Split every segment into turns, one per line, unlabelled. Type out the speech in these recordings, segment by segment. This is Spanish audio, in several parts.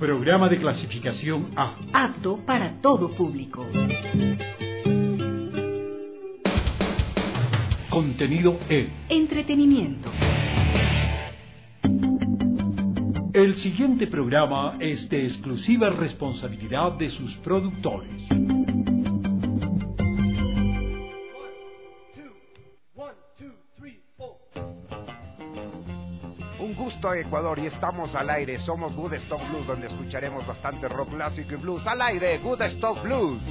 Programa de clasificación A.
Apto para todo público.
Contenido E.
Entretenimiento.
El siguiente programa es de exclusiva responsabilidad de sus productores.
Un gusto, Ecuador, y estamos al aire. Somos Good Stock Blues, donde escucharemos bastante rock clásico y blues. Al aire, Good Stock Blues.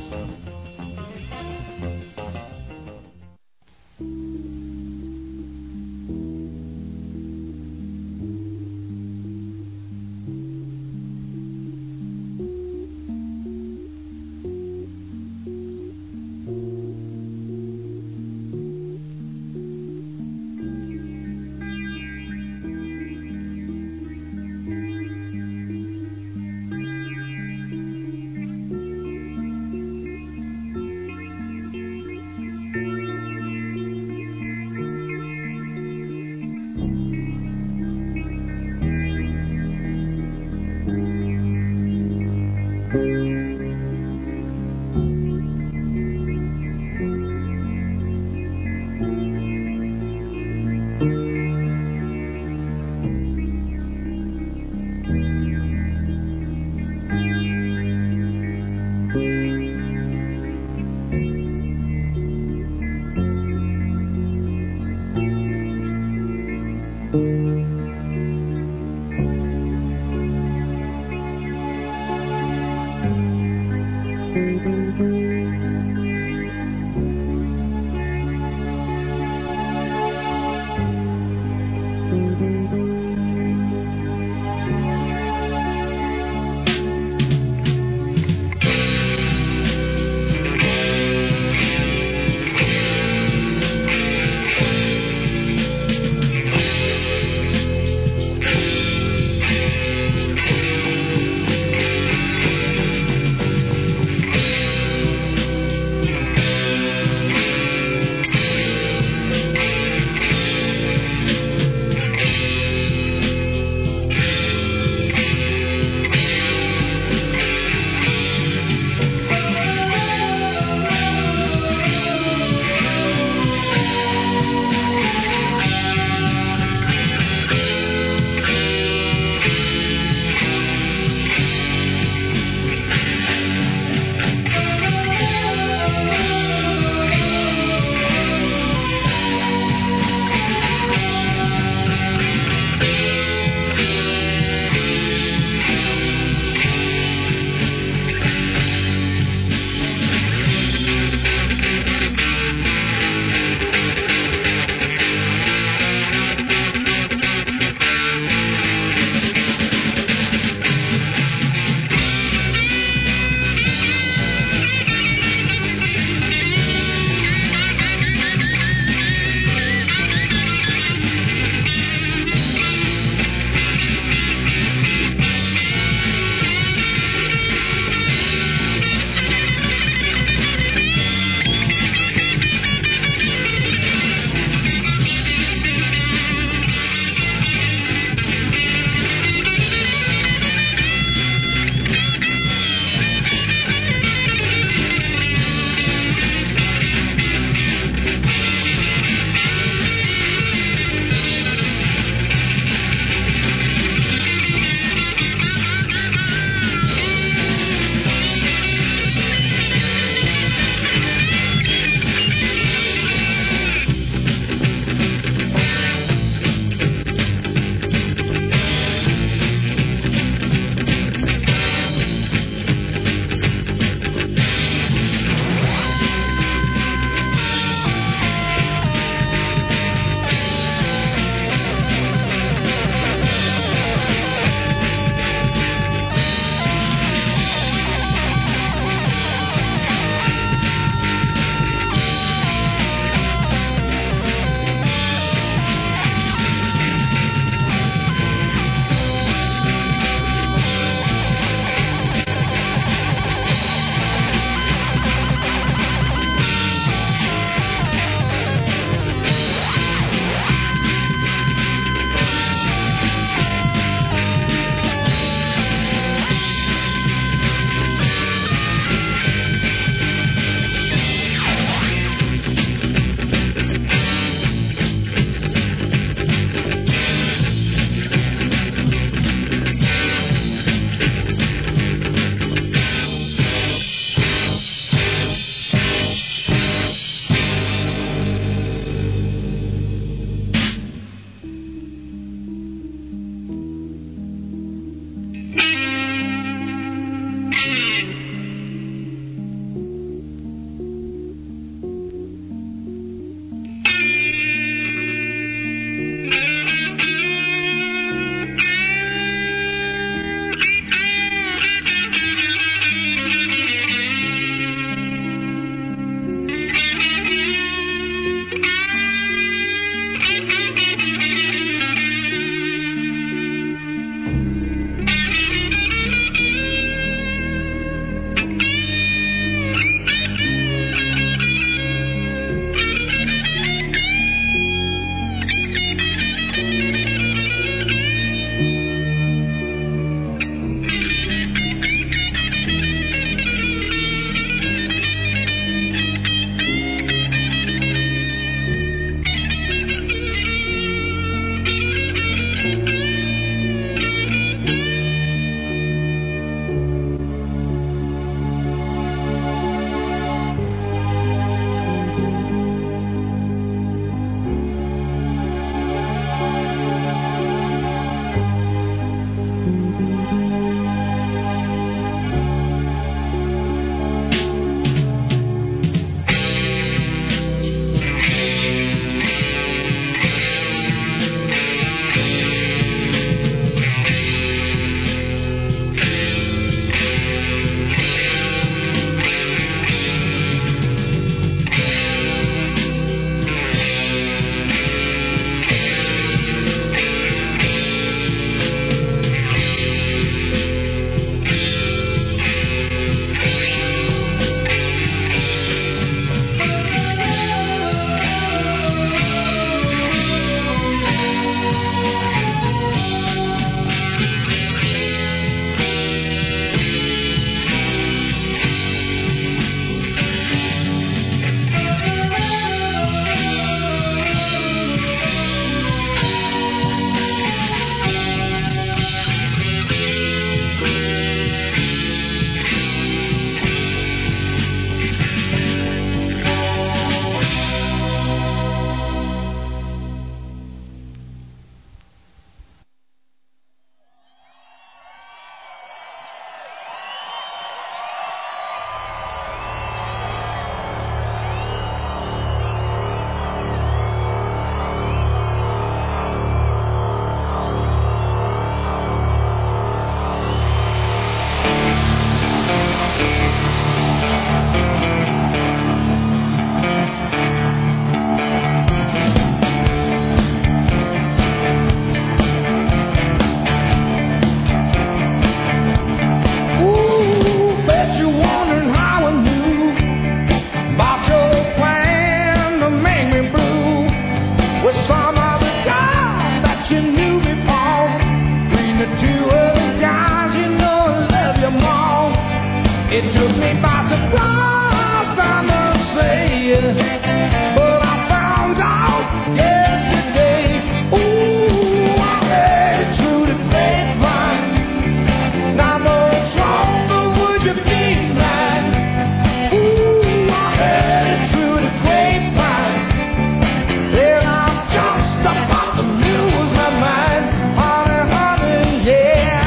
It took me by surprise, I must say, but I found out yesterday. Ooh, I heard it through the grapevine. Not much longer would you be mine. Ooh, I heard it through the grapevine. And I'm just about to lose my mind. Honey, honey, yeah.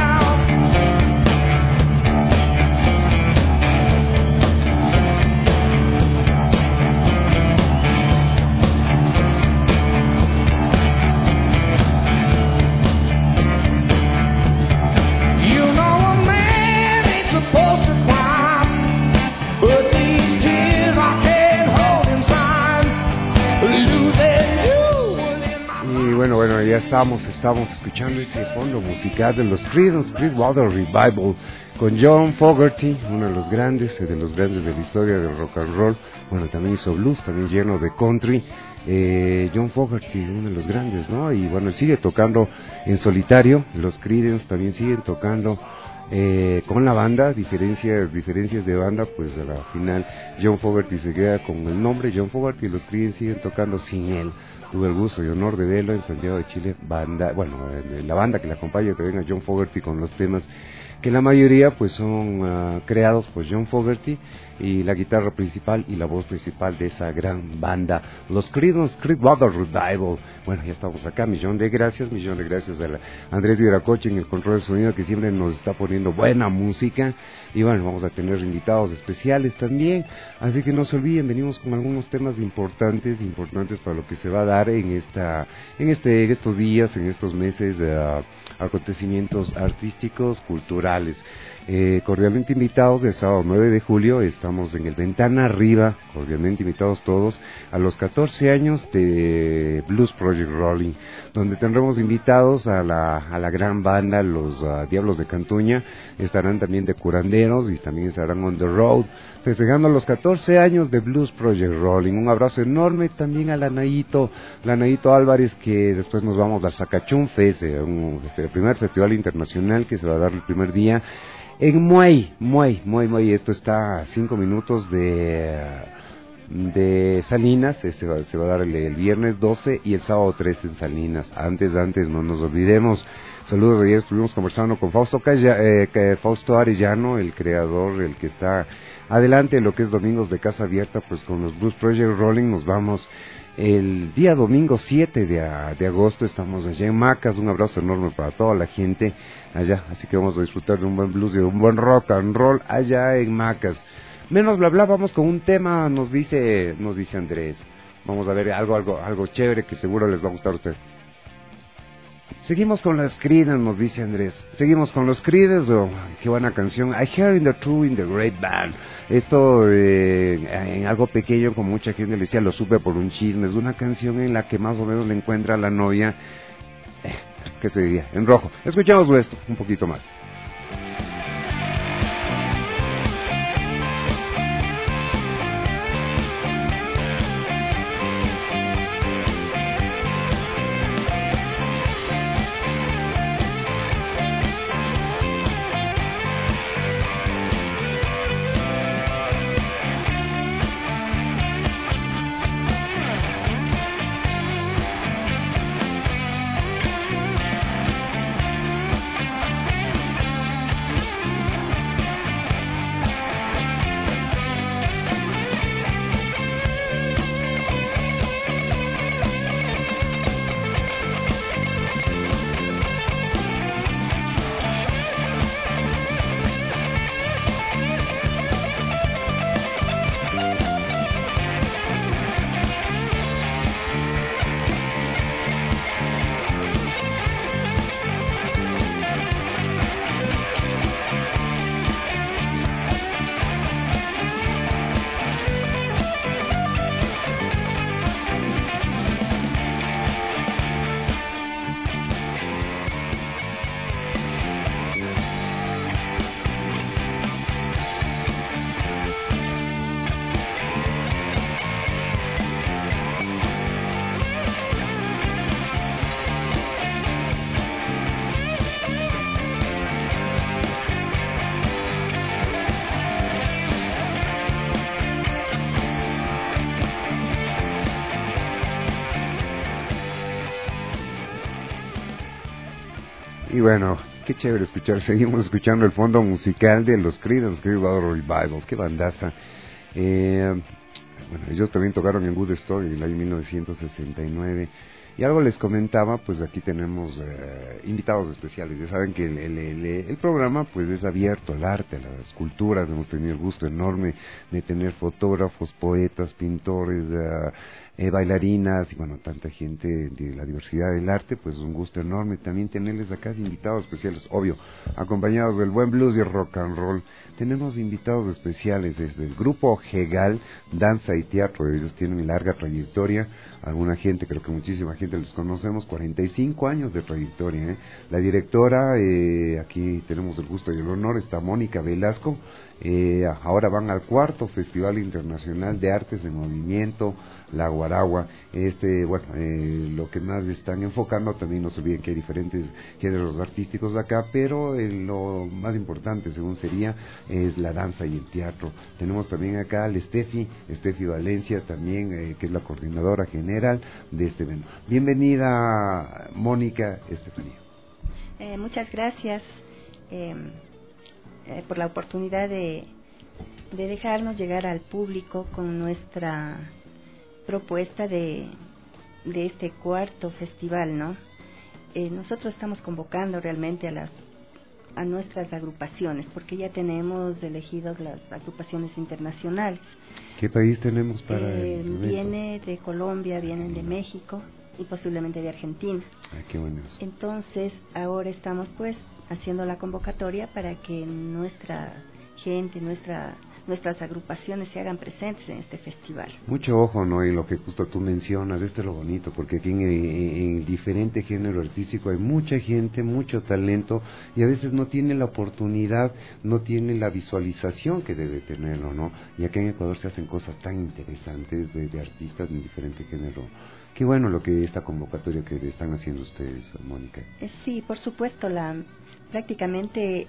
You know a man ain't supposed to cry, but these tears I can't hold inside. Losing you in my
Y bueno, ya estamos escuchando ese fondo musical de los Creedence Clearwater Revival con John Fogerty, uno de los grandes de la historia del rock and roll. Bueno, también hizo blues, también lleno de country. John Fogerty, uno de los grandes, ¿no? Y bueno, él sigue tocando en solitario. Los Creedence también siguen tocando con la banda, diferencias de banda, pues a la final John Fogerty se queda con el nombre John Fogerty y los Creedence siguen tocando sin él. Tuve el gusto y honor de verlo en Santiago de Chile, la banda que le acompaña, que venga John Fogerty con los temas que la mayoría pues son creados por John Fogerty, y la guitarra principal y la voz principal de esa gran banda, los Creedence Clearwater Revival. Bueno, ya estamos acá, millón de gracias a Andrés Viracoche en el control de sonido, que siempre nos está poniendo buena música, y bueno, vamos a tener invitados especiales también, así que no se olviden, venimos con algunos temas importantes para lo que se va a dar en estos días, en estos meses, acontecimientos artísticos, culturales. Cordialmente invitados el sábado 9 de julio, estamos en el Ventana Arriba, cordialmente invitados todos a los 14 años de Blues Project Rolling, donde tendremos invitados a la gran banda, los Diablos de Cantuña, estarán también de curanderos y también estarán on the road, festejando los 14 años de Blues Project Rolling. Un abrazo enorme también a Lanaíto Álvarez, que después nos vamos a Zacachún Fest, el primer festival internacional que se va a dar el primer día en Muay. Esto está a 5 minutos de Salinas. Se va a dar el viernes 12 y el sábado 13 en Salinas. Antes, no nos olvidemos. Saludos, ayer estuvimos conversando con Fausto Arellano, el creador, el que está adelante en lo que es Domingos de Casa Abierta, pues con los Blues Project Rolling. Nos vamos el día domingo 7 de agosto, estamos allá en Macas. Un abrazo enorme para toda la gente allá, así que vamos a disfrutar de un buen blues y de un buen rock and roll allá en Macas. Menos bla bla, vamos con un tema, nos dice Andrés. Vamos a ver algo chévere que seguro les va a gustar a usted. Seguimos con las Creedence, nos dice Andrés. Seguimos con los Creedence, qué buena canción. I Heard in the True in the Great Band. Esto en algo pequeño, como mucha gente le decía, lo supe por un chisme. Es una canción en la que más o menos le encuentra a la novia, ¿qué se diría? En rojo. Escuchamos esto un poquito más. Y bueno, qué chévere escuchar. Seguimos escuchando el fondo musical de los Creedence Clearwater Revival. Qué bandaza. Bueno, ellos también tocaron en Woodstock en el año 1969. Y algo les comentaba, pues aquí tenemos invitados especiales. Ya saben que el programa pues es abierto al arte, a las culturas. Hemos tenido el gusto enorme de tener fotógrafos, poetas, pintores, bailarinas y bueno, tanta gente de la diversidad del arte. Pues un gusto enorme también tenerles acá de invitados especiales, obvio, acompañados del buen blues y rock and roll. Tenemos invitados especiales desde el grupo Hegal, Danza y Teatro. Ellos tienen larga trayectoria. Alguna gente, creo que muchísima gente los conocemos, 45 años de trayectoria. La directora, aquí tenemos el gusto y el honor, está Mónica Velasco. Ahora van al 4º Festival Internacional de Artes de Movimiento, La Guaragua. Lo que más están enfocando, también no se olviden que hay diferentes géneros artísticos acá, pero lo más importante, según sería, es la danza y el teatro. Tenemos también acá al Steffi Valencia, también, que es la coordinadora general de este evento. Bienvenida, Mónica, Estefanía.
Muchas gracias por la oportunidad de dejarnos llegar al público con nuestra propuesta de este 4º festival, ¿no? Nosotros estamos convocando realmente a nuestras agrupaciones, porque ya tenemos elegidos las agrupaciones internacionales.
¿Qué país tenemos para el evento?
Viene de Colombia, vienen de México y posiblemente de Argentina.
Qué bueno eso.
Entonces, ahora estamos pues haciendo la convocatoria para que nuestra gente, nuestras agrupaciones se hagan presentes en este festival.
Mucho ojo, ¿no? Y lo que justo tú mencionas, esto es lo bonito, porque aquí en diferente género artístico hay mucha gente, mucho talento, y a veces no tiene la oportunidad, no tiene la visualización que debe tenerlo, ¿no? Y acá en Ecuador se hacen cosas tan interesantes de artistas de diferente género. Qué bueno lo que esta convocatoria que están haciendo ustedes, Mónica.
Sí, por supuesto, prácticamente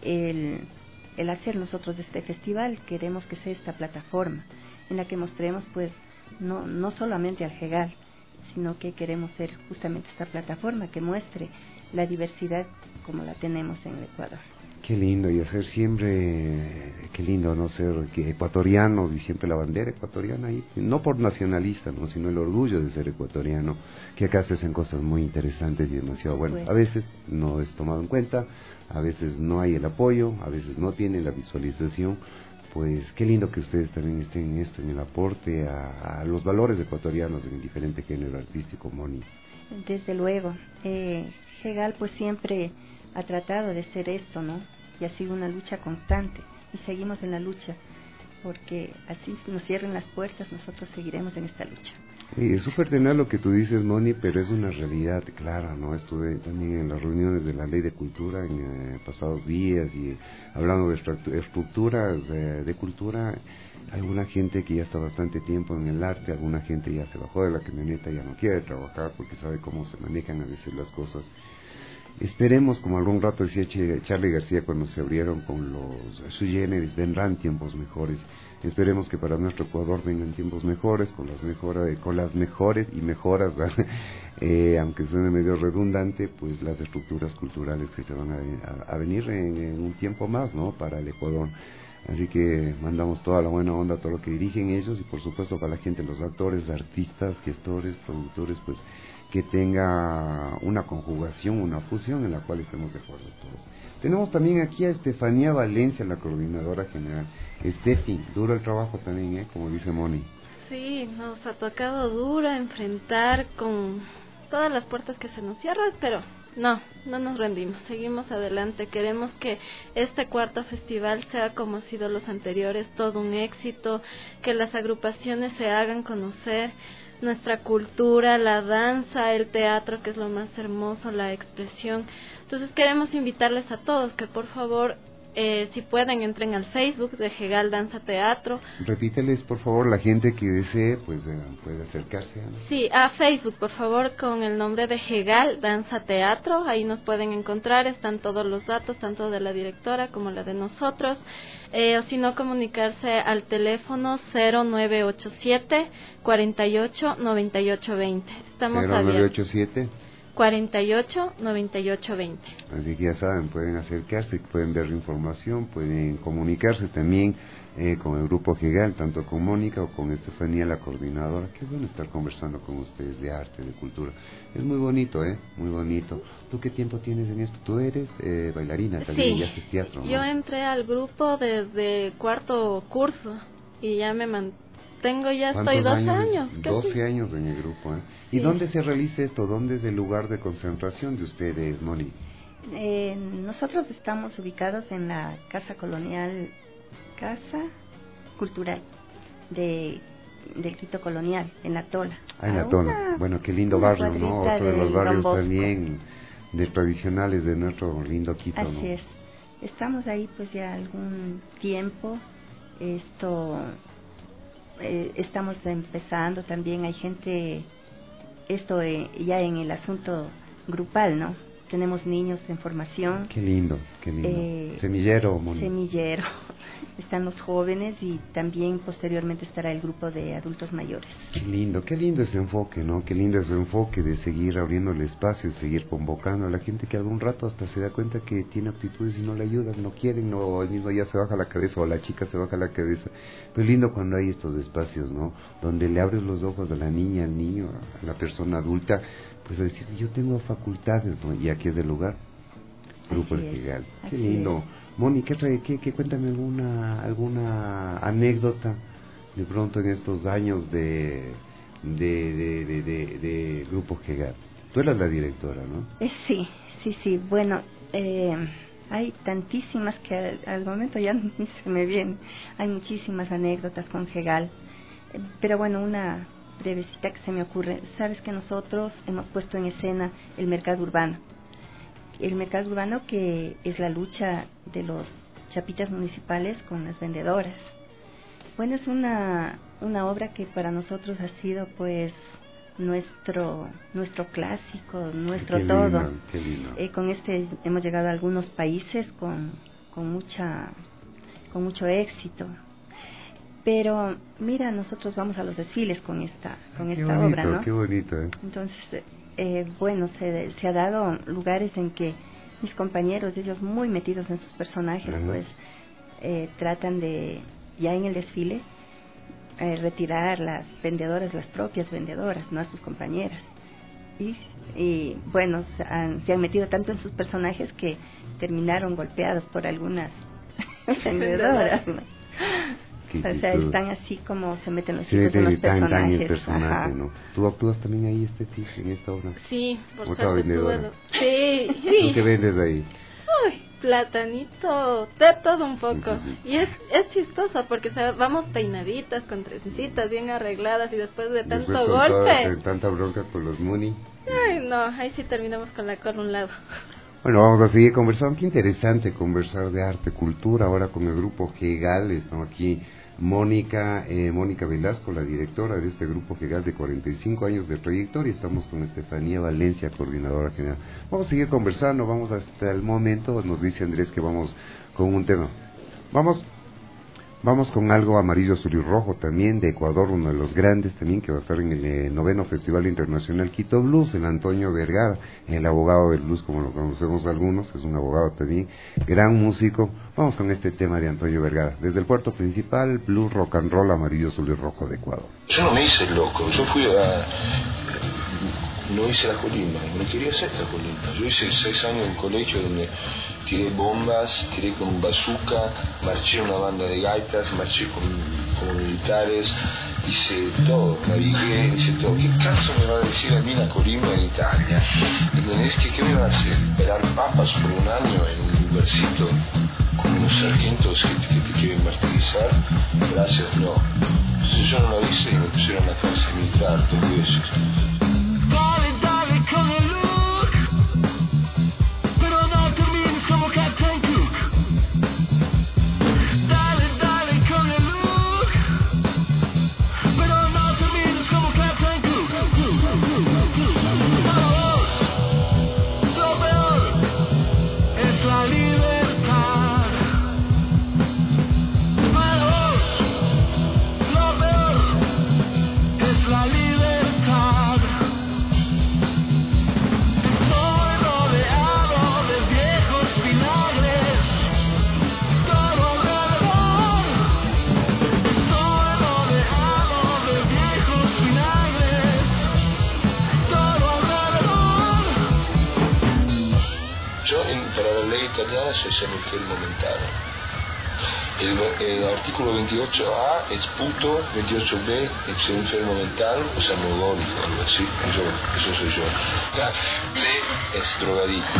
el hacer nosotros de este festival, queremos que sea esta plataforma en la que mostremos pues no solamente al Hegal, sino que queremos ser justamente esta plataforma que muestre la diversidad como la tenemos en el Ecuador.
Qué lindo, y hacer siempre, qué lindo, ¿no? Ser ecuatorianos y siempre la bandera ecuatoriana ahí, no por nacionalista, ¿no? Sino el orgullo de ser ecuatoriano, que acá se hacen cosas muy interesantes y demasiado buenas. A veces no es tomado en cuenta, a veces no hay el apoyo, a veces no tienen la visualización. Pues qué lindo que ustedes también estén en esto, en el aporte a los valores ecuatorianos en el diferente género artístico, Moni.
Desde luego, Hegal pues siempre ha tratado de ser esto, ¿no? Y ha sido una lucha constante, y seguimos en la lucha, porque así nos cierren las puertas, nosotros seguiremos en esta lucha.
Y es súper tener lo que tú dices, Moni, pero es una realidad clara, ¿no? Estuve también en las reuniones de la Ley de Cultura en pasados días, y hablando de estructuras de cultura. Alguna gente que ya está bastante tiempo en el arte, alguna gente ya se bajó de la camioneta, ya no quiere trabajar porque sabe cómo se manejan a veces las cosas. Esperemos, como algún rato decía Charly García cuando se abrieron con los sui generis, vendrán tiempos mejores. Esperemos que para nuestro Ecuador vengan tiempos mejores, con las mejores y mejoras, aunque suene medio redundante, pues las estructuras culturales que se van a venir en un tiempo más, ¿no? Para el Ecuador. Así que mandamos toda la buena onda a todo lo que dirigen ellos, y por supuesto para la gente, los actores, artistas, gestores, productores, pues que tenga una conjugación, una fusión en la cual estemos de acuerdo todos. Tenemos también aquí a Estefanía Valencia, la coordinadora general. Estefi, duro el trabajo también, como dice Moni.
Sí, nos ha tocado duro enfrentar con todas las puertas que se nos cierran, pero no nos rendimos, seguimos adelante. Queremos que este 4º festival sea como ha sido los anteriores, todo un éxito, que las agrupaciones se hagan conocer, nuestra cultura, la danza, el teatro, que es lo más hermoso, la expresión. Entonces queremos invitarles a todos que por favor, si pueden, entren al Facebook de Hegal Danza Teatro.
Repíteles por favor, la gente que desee pues puede acercarse a...
Sí, a Facebook por favor, con el nombre de Hegal Danza Teatro. Ahí nos pueden encontrar, están todos los datos, tanto de la directora como la de nosotros, o si no, comunicarse al teléfono 0987 48 98 20. Estamos
0987
489820.
Así que ya saben, pueden acercarse, pueden ver información, pueden comunicarse también con el grupo Hegal, tanto con Mónica o con Estefanía, la coordinadora. Qué bueno estar conversando con ustedes de arte, de cultura. Es muy bonito, muy bonito. ¿Tú qué tiempo tienes en esto? Tú eres bailarina también,
Sí,
ya haces teatro, ¿no?
Yo entré al grupo desde cuarto curso y ya me mantengo, ya estoy 2 años.
12 años en el grupo, ¿Y dónde se realiza esto? ¿Dónde es el lugar de concentración de ustedes, Moni?
Nosotros estamos ubicados en la Casa Cultural del Quito Colonial, en La Tola.
En La Tola. Bueno, qué lindo barrio, ¿no? Otro de los barrios también de tradicionales de nuestro lindo Quito, ¿no?
Así es. Estamos ahí pues ya algún tiempo. Estamos empezando también, hay gente, ya en el asunto grupal, ¿no? Tenemos niños en formación.
Qué lindo, qué lindo. Semillero, Moni.
Semillero. Están los jóvenes y también posteriormente estará el grupo de adultos mayores.
Qué lindo ese enfoque, ¿no? Qué lindo ese enfoque de seguir abriendo el espacio, de seguir convocando a la gente que algún rato hasta se da cuenta que tiene aptitudes y no le ayudan, no quieren, o él mismo ya se baja la cabeza, o la chica se baja la cabeza. Pero es lindo cuando hay estos espacios, ¿no? Donde le abres los ojos a la niña, al niño, a la persona adulta, pues a decir, yo tengo facultades, ¿no? Y aquí es el lugar. Grupo El Hegal. Qué lindo. Moni, cuéntame alguna anécdota de pronto en estos años de Grupo Hegal. Tú eras la directora, ¿no?
Sí. Bueno, hay tantísimas que al momento ya ni se me vienen. Hay muchísimas anécdotas con Hegal. Pero bueno, una brevecita que se me ocurre. Sabes que nosotros hemos puesto en escena el mercado urbano. El mercado urbano, que es la lucha de los chapitas municipales con las vendedoras. Bueno, es una obra que para nosotros ha sido pues nuestro clásico, nuestro
qué
todo.
Lindo, qué lindo.
Con hemos llegado a algunos países con mucho éxito. Pero mira, nosotros vamos a los desfiles con esta obra, ¿no?
Qué bonito,
Entonces, bueno, se ha dado lugares en que mis compañeros, ellos muy metidos en sus personajes, pues tratan de, ya en el desfile, retirar las propias vendedoras, no a sus compañeras. Y bueno, se han metido tanto en sus personajes que terminaron golpeados por algunas vendedoras, ¿no? O sea, están así como se meten los chicos en los personajes.
El personaje, ¿no? ¿Tú actúas también ahí, en esta obra?
Sí, por
suerte.
Sí.
¿Tú qué vendes ahí?
Uy, platanito, de todo un poco. Y es chistoso porque vamos peinaditas, con trencitas bien arregladas, y después de tanto golpe,
tanta bronca con los Muni.
Ay, no, ahí sí terminamos con la cola a un lado.
Bueno, vamos a seguir conversando. Qué interesante conversar de arte, cultura, ahora con el grupo Hegal. Estamos aquí Mónica Velasco, la directora de este grupo Hegal de 45 años de trayectoria. Estamos con Estefanía Valencia, coordinadora general. Vamos a seguir conversando, vamos hasta el momento. Nos dice Andrés que vamos con un tema. Vamos con algo amarillo, azul y rojo también, de Ecuador, uno de los grandes también, que va a estar en el 9º Festival Internacional Quito Blues, el Antonio Vergara, el abogado del blues, como lo conocemos algunos, es un abogado también, gran músico. Vamos con este tema de Antonio Vergara, desde el puerto principal, blues, rock and roll, amarillo, azul y rojo de Ecuador.
Yo no me hice loco, no hice la colimba, no quería hacer la colimba. Yo hice 6 años en un colegio donde tiré bombas, tiré con bazooka, marché en una banda de gaitas, marché con militares, hice todo, navigué, hice todo. ¿Qué caso me va a decir a mí la colimba en Italia? ¿Entendés? ¿Qué me va a hacer? ¿Pelar papas por un año en un lugarcito con unos sargentos que te quieren martirizar? Gracias, no. Entonces yo no la hice y me pusieron a la cárcel militar 2 veces.
Dale, con el look, pero no termines como Captain Cook. Dale, con el look, pero no termines como Captain Cook. Para vos, lo peor es la libertad. Para vos, lo peor es la libertad.
se llama enfermo mental. El artículo 28A es puto, 28B es enfermo mental, o sea, mogólico, algo así, eso soy yo. C es drogadicto.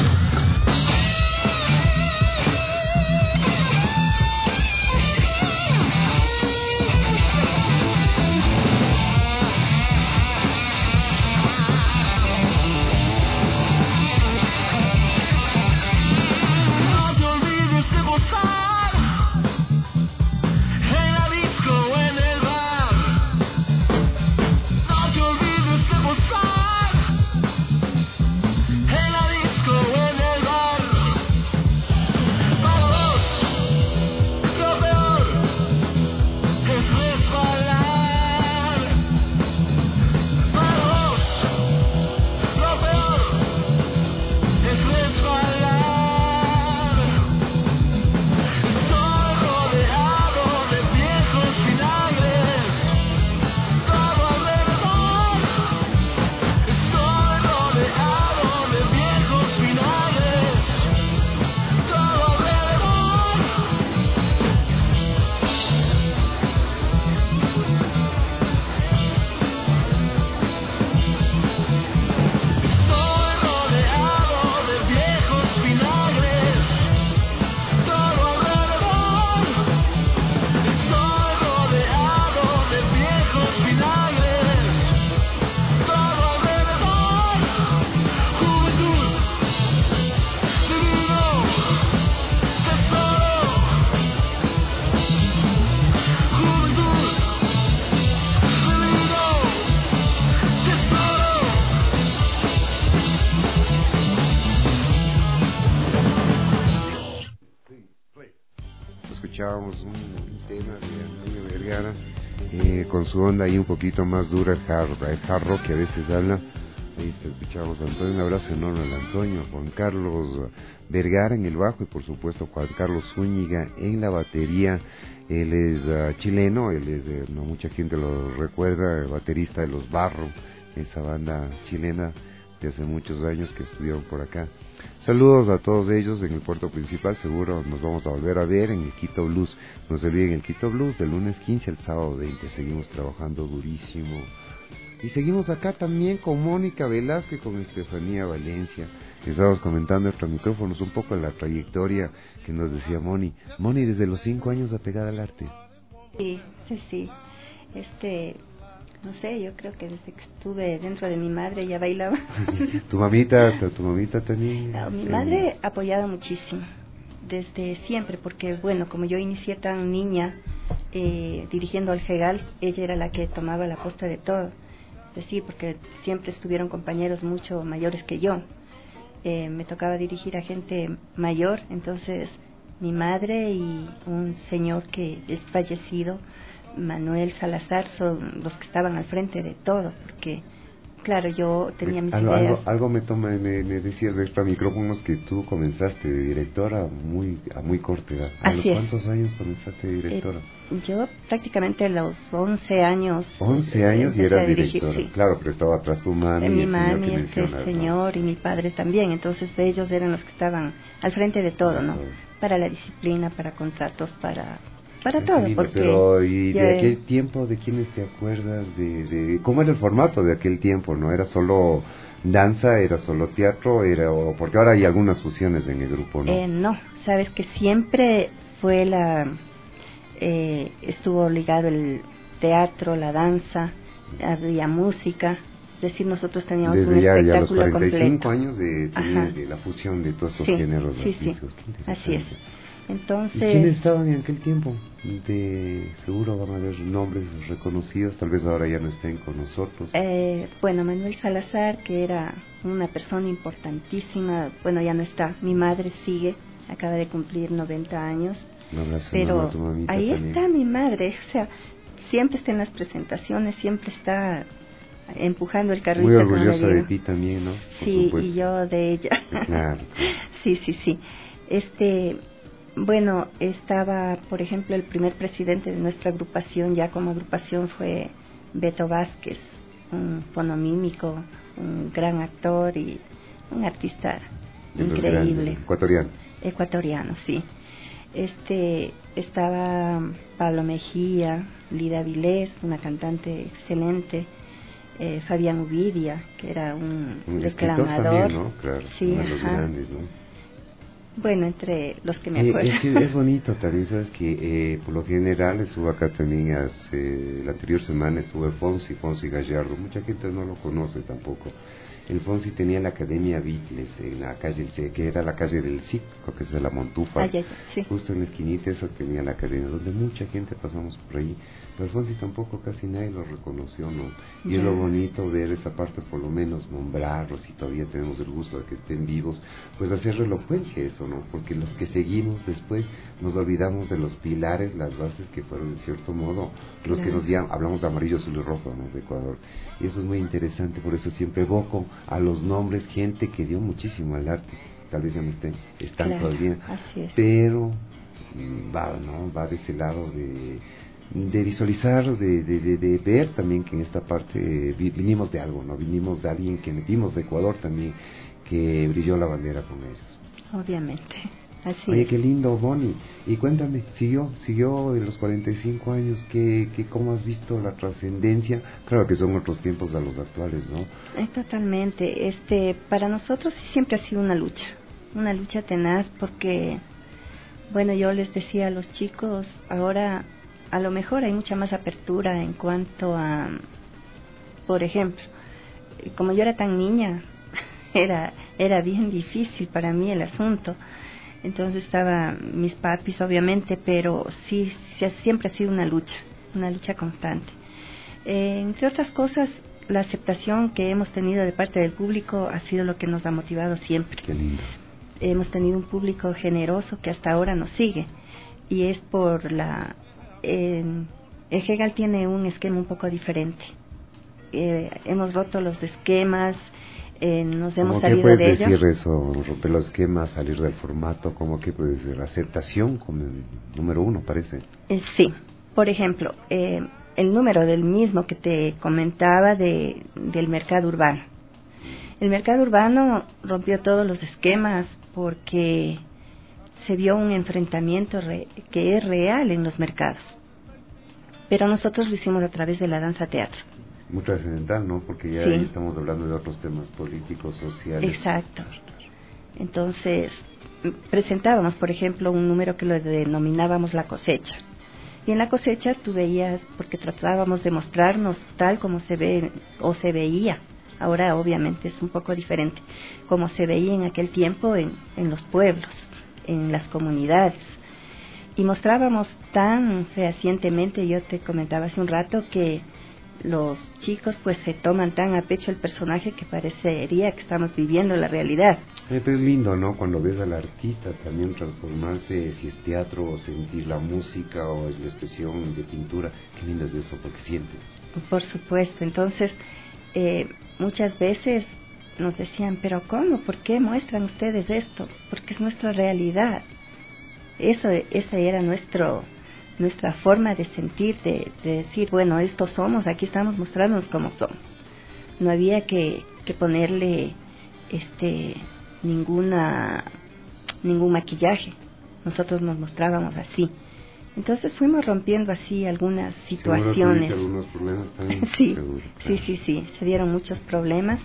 Escuchábamos un tema de Antonio Vergara con su onda ahí un poquito más dura, el hard rock que a veces habla. Ahí escuchábamos a Antonio, un abrazo enorme al Antonio, Juan Carlos Vergara en el bajo y por supuesto Juan Carlos Zúñiga en la batería. Él es chileno, él es, no mucha gente lo recuerda, baterista de Los Barro, esa banda chilena de hace muchos años que estuvieron por acá. Saludos a todos ellos en el puerto principal, seguro nos vamos a volver a ver en el Quito Blues. No se olviden el Quito Blues del lunes 15 al sábado 20, seguimos trabajando durísimo. Y seguimos acá también con Mónica Velázquez, con Estefanía Valencia. Estábamos comentando entre micrófonos un poco de la trayectoria que nos decía Moni. Moni, desde los 5 años apegada al arte.
Sí. No sé, yo creo que desde que estuve dentro de mi madre ya bailaba.
¿Tu mamita también?
No, mi madre apoyaba muchísimo, desde siempre, porque bueno, como yo inicié tan niña dirigiendo al Fegal, ella era la que tomaba la posta de todo. Es decir, porque siempre estuvieron compañeros mucho mayores que yo. Me tocaba dirigir a gente mayor, entonces mi madre y un señor que es fallecido, Manuel Salazar, son los que estaban al frente de todo, porque claro, yo tenía mis ideas.
Algo me decías de extra micrófonos que tú comenzaste de directora a muy corta edad. ¿A los cuántos años comenzaste de directora?
Yo prácticamente a los 11 años.
11 años y era directora,
sí.
Claro, pero estaba atrás tu mami.
Mi mami, el señor y mi padre también, entonces ellos eran los que estaban al frente de todo, ¿no? Para la disciplina, para contratos, para todo, porque...
Pero, ¿y de aquel tiempo, de quiénes te acuerdas? De ¿cómo era el formato de aquel tiempo? ¿No era solo danza, era solo teatro? Porque ahora hay algunas fusiones en el grupo, ¿no?
No, sabes que siempre fue estuvo ligado el teatro, la danza, había música. Es decir, nosotros teníamos
desde
un espectáculo
los 45
completo.
Años de la fusión de todos estos géneros artísticos.
Sí, así es. Entonces,
¿y quiénes estaban en aquel tiempo? Seguro van a haber nombres reconocidos, tal vez ahora ya no estén con nosotros.
Bueno, Manuel Salazar, que era una persona importantísima, bueno, ya no está. Mi madre sigue, acaba de cumplir 90 años.
Un abrazo,
pero
a tu mamita
ahí
también.
está mi madre, o sea, siempre está en las presentaciones, siempre está empujando el carrito.
Muy orgullosa de ti también, ¿no?
Sí, y yo de ella.
Claro.
Sí. Bueno, estaba, por ejemplo, el primer presidente de nuestra agrupación, ya como agrupación, fue Beto Vázquez, un fonomímico, un gran actor y un artista increíble.
Ecuatoriano.
Ecuatorianos, sí. Estaba Pablo Mejía, Lida Vilés, una cantante excelente, Fabián Uvidia, que era un declamador.
También, ¿no? Claro,
sí,
uno de los grandes, ¿no?
Bueno, entre los que me acuerdo.
Es bonito también, sabes que por lo general estuvo acá también la anterior semana estuvo Fonsi Gallardo, mucha gente no lo conoce tampoco. El Fonsi tenía la Academia Beatles en la calle, que era la calle del CIC, creo que es de la Montufa,
sí.
Justo en la esquinita esa tenía la academia, donde mucha gente pasamos por ahí, pero el Fonsi tampoco casi nadie lo reconoció, ¿no? Y es lo bonito ver esa parte, por lo menos nombrarlos, si todavía tenemos el gusto de que estén vivos, pues hacer elocuencia eso, ¿no? Porque los que seguimos después nos olvidamos de los pilares, las bases que fueron en cierto modo los que nos guían. Hablamos de amarillo, azul y rojo, ¿no? De Ecuador, y eso es muy interesante, por eso siempre evoco a los nombres, gente que dio muchísimo al arte, tal vez ya no están todavía, pero va de ese lado de visualizar, de ver también que en esta parte vinimos de algo, ¿no? Vinimos de alguien que vimos de Ecuador también, que brilló la bandera con ellos.
Obviamente, así
Oye,
es.
qué lindo, Bonnie. Y cuéntame, siguió en los 45 años, ¿cómo has visto la trascendencia? Claro que son otros tiempos a los actuales, ¿no?
Totalmente. Para nosotros siempre ha sido una lucha tenaz, porque, bueno, yo les decía a los chicos, ahora a lo mejor hay mucha más apertura en cuanto a, por ejemplo, como yo era tan niña, era bien difícil para mí el asunto. Entonces estaban mis papis, obviamente, pero sí siempre ha sido una lucha constante. Entre otras cosas, la aceptación que hemos tenido de parte del público ha sido lo que nos ha motivado siempre.
Qué lindo.
Hemos tenido un público generoso que hasta ahora nos sigue, y es por el Hegal tiene un esquema un poco diferente. Hemos roto los esquemas, nos hemos salido de ello.
¿Qué puedes decir eso? Romper los esquemas, salir del formato, ¿cómo que puedes decir? Aceptación como el número 1, parece.
Sí, por ejemplo, el número del mismo que te comentaba del mercado urbano. El mercado urbano rompió todos los esquemas porque se vio un enfrentamiento que es real en los mercados. Pero nosotros lo hicimos a través de la danza teatro.
Muy trascendental, ¿no? Porque ya ahí estamos hablando de otros temas políticos, sociales.
Exacto. Entonces, presentábamos, por ejemplo, un número que lo denominábamos la cosecha. Y en la cosecha tú veías, porque tratábamos de mostrarnos tal como se ve o se veía. Ahora obviamente es un poco diferente, como se veía en aquel tiempo en los pueblos, en las comunidades. Y mostrábamos tan fehacientemente, yo te comentaba hace un rato, que los chicos pues se toman tan a pecho el personaje que parecería que estamos viviendo la realidad.
Pero es lindo, ¿no? Cuando ves al artista también transformarse, si es teatro o sentir la música o la expresión de pintura, qué lindo es eso, porque sientes.
Por supuesto, entonces muchas veces nos decían, pero ¿cómo? ¿Por qué muestran ustedes esto? Porque es nuestra realidad. Esa era nuestra forma de sentir, de decir, bueno, estos somos, aquí estamos mostrándonos como somos. No había que ponerle ningún maquillaje. Nosotros nos mostrábamos así. Entonces fuimos rompiendo así algunas situaciones.
Algunos problemas también.
Sí,
seguro,
claro. sí, se dieron muchos problemas.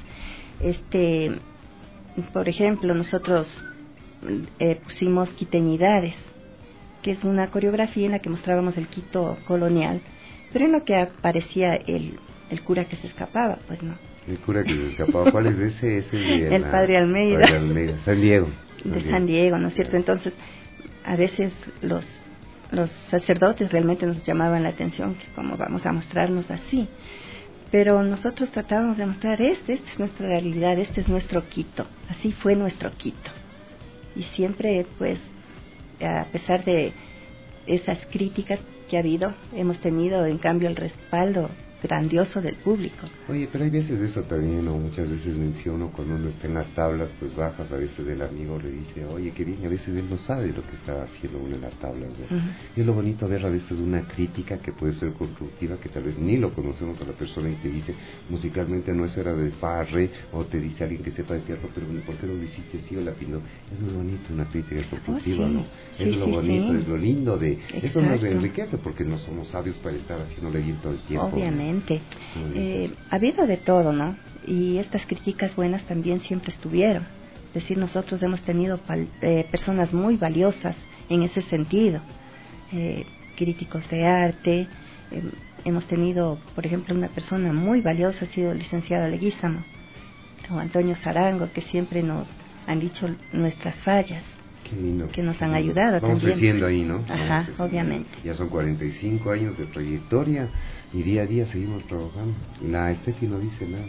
Por ejemplo, nosotros pusimos quiteñidades, que es una coreografía en la que mostrábamos el Quito colonial, pero en lo que aparecía el cura que se escapaba, pues no.
El cura que se escapaba, ¿cuál es ese?
El Padre Almeida.
Padre Almeida, San Diego.
San Diego, ¿no es cierto? Entonces, a veces los sacerdotes realmente nos llamaban la atención, que cómo vamos a mostrarnos así. Pero nosotros tratábamos de mostrar, esta es nuestra realidad, este es nuestro Quito, así fue nuestro Quito. Y siempre, pues, a pesar de esas críticas que ha habido, hemos tenido en cambio el respaldo grandioso del público.
Oye, pero hay veces eso también, ¿no? Muchas veces menciono cuando uno está en las tablas, pues bajas, a veces el amigo le dice, oye, qué bien, a veces él no sabe lo que está haciendo uno en las tablas, ¿no? Y es lo bonito ver a veces una crítica que puede ser constructiva, que tal vez ni lo conocemos a la persona y te dice, musicalmente no es era de fa, re, o te dice alguien que sepa de teatro, pero ¿por qué no lo hiciste así o la pino? Es muy bonito una crítica constructiva, ¿no?
Sí,
es lo bonito, es lo lindo de...
Exacto.
Eso nos enriquece porque no somos sabios para estar haciéndole bien todo el tiempo.
Obviamente. Ha habido de todo, ¿no? Y estas críticas buenas también siempre estuvieron. Es decir, nosotros hemos tenido personas muy valiosas en ese sentido. Críticos de arte. Hemos tenido, por ejemplo, una persona muy valiosa, ha sido el licenciado Leguízamo, o Antonio Zarango, que siempre nos han dicho nuestras fallas.
Qué lindo,
que nos
qué
han
lindo.
ayudado
Vamos
también.
creciendo ahí, ¿no?
Ajá, obviamente.
Ya son 45 años de trayectoria y día a día seguimos trabajando. La Estefi no dice nada.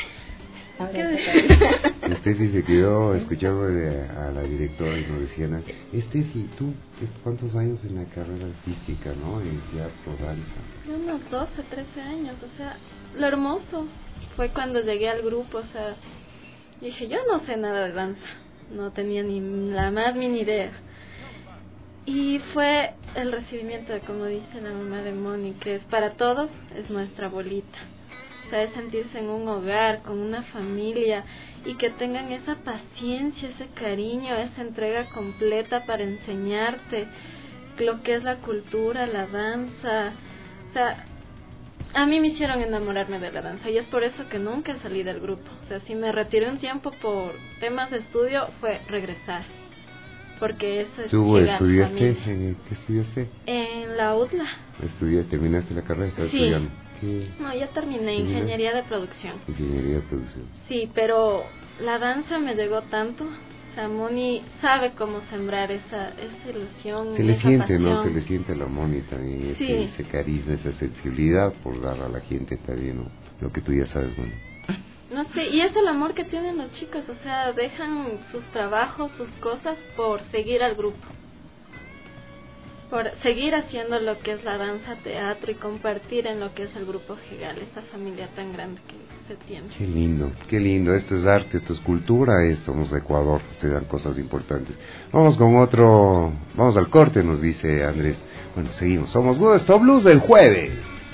Estefi se quedó escuchando a la directora y no decía nada. Estefi, ¿tú cuántos años en la carrera artística, no? En teatro, danza.
Unos 12, 13 años, o sea, lo hermoso fue cuando llegué al grupo, o sea, dije, yo no sé nada de danza, no tenía ni la más mini idea. Y fue el recibimiento de, como dice la mamá de Moni, que es para todos, es nuestra abuelita. O sea, es sentirse en un hogar, con una familia, y que tengan esa paciencia, ese cariño, esa entrega completa para enseñarte lo que es la cultura, la danza. O sea, a mí me hicieron enamorarme de la danza, y es por eso que nunca salí del grupo. O sea, si me retiré un tiempo por temas de estudio, fue regresar. Porque eso es...
¿Tú estudiaste? ¿Qué estudiaste?
En la UTLA.
¿Terminaste la carrera?
Sí.
Estudiando?
No, ya terminé, ingeniería de producción.
Ingeniería de producción.
Sí, pero la danza me llegó tanto. O sea, Moni sabe cómo sembrar esa ilusión.
Se le
esa
siente,
pasión.
¿no? Se le siente a la Moni también,
Sí.
ese carisma, esa sensibilidad por dar a la gente también, ¿no? Lo que tú ya sabes, Moni.
No sé, y es el amor que tienen los chicos. O sea, dejan sus trabajos, sus cosas por seguir al grupo. Por seguir haciendo lo que es la danza, teatro y compartir en lo que es el grupo Gegal, esa familia tan grande que se tiene.
Qué lindo, esto es arte, esto es cultura, somos de Ecuador, se dan cosas importantes. Vamos al corte, nos dice Andrés. Bueno, seguimos, somos Stop Blues del jueves.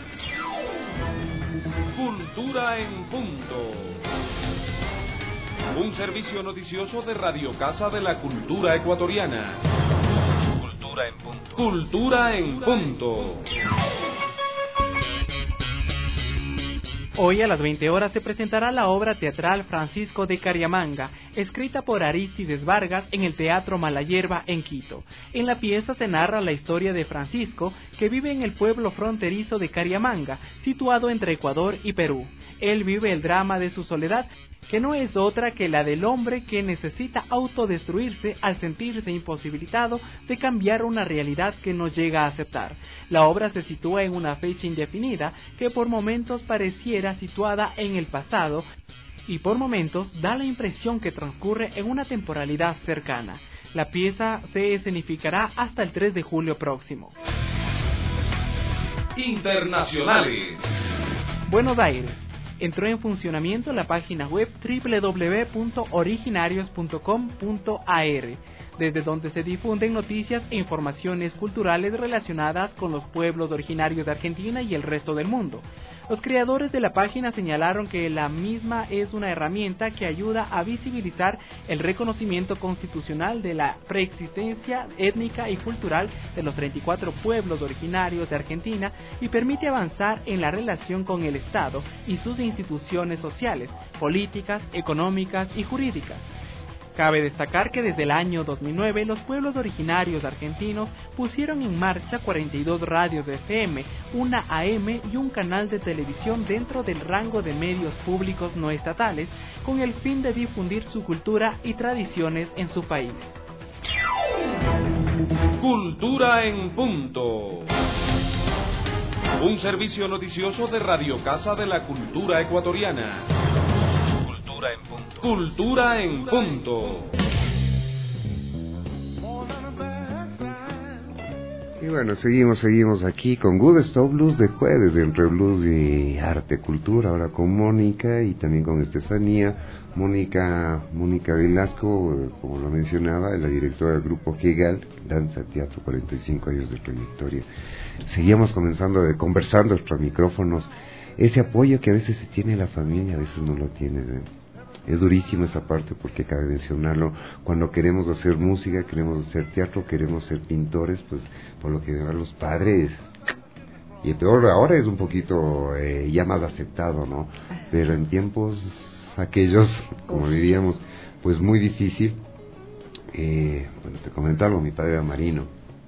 Cultura en punto. Un servicio noticioso de Radio Casa de la Cultura Ecuatoriana. Cultura en punto.
Hoy a las 20 horas se presentará la obra teatral Francisco de Cariamanga, escrita por Arístides Vargas en el Teatro Malayerba en Quito. En la pieza se narra la historia de Francisco, que vive en el pueblo fronterizo de Cariamanga, situado entre Ecuador y Perú. Él vive el drama de su soledad, que no es otra que la del hombre que necesita autodestruirse al sentirse imposibilitado de cambiar una realidad que no llega a aceptar. La obra se sitúa en una fecha indefinida que por momentos pareciera situada en el pasado y por momentos da la impresión que transcurre en una temporalidad cercana. La pieza se escenificará hasta el 3 de julio próximo.
Internacionales.
Buenos Aires. Entró en funcionamiento la página web www.originarios.com.ar, desde donde se difunden noticias e informaciones culturales relacionadas con los pueblos originarios de Argentina y el resto del mundo. Los creadores de la página señalaron que la misma es una herramienta que ayuda a visibilizar el reconocimiento constitucional de la preexistencia étnica y cultural de los 34 pueblos originarios de Argentina y permite avanzar en la relación con el Estado y sus instituciones sociales, políticas, económicas y jurídicas. Cabe destacar que desde el año 2009 los pueblos originarios argentinos pusieron en marcha 42 radios de FM, una AM y un canal de televisión dentro del rango de medios públicos no estatales, con el fin de difundir su cultura y tradiciones en su país.
Cultura en punto. Un servicio noticioso de Radio Casa de la Cultura Ecuatoriana. Cultura en punto.
Y bueno, seguimos aquí con Good Stop Blues de jueves, entre blues y arte, cultura, ahora con Mónica y también con Estefanía. Mónica Velasco, como lo mencionaba, la directora del grupo Hegel, Danza, Teatro, 45 años de trayectoria. Seguíamos conversando tras micrófonos, ese apoyo que a veces se tiene la familia, a veces no lo tiene, ¿eh? Es durísimo esa parte porque cabe mencionarlo, cuando queremos hacer música, queremos hacer teatro, queremos ser pintores, pues por lo que a los padres, y peor ahora es un poquito ya más aceptado, ¿no? Pero en tiempos aquellos, como diríamos, pues muy difícil. Bueno, te comentaba, mi padre era marino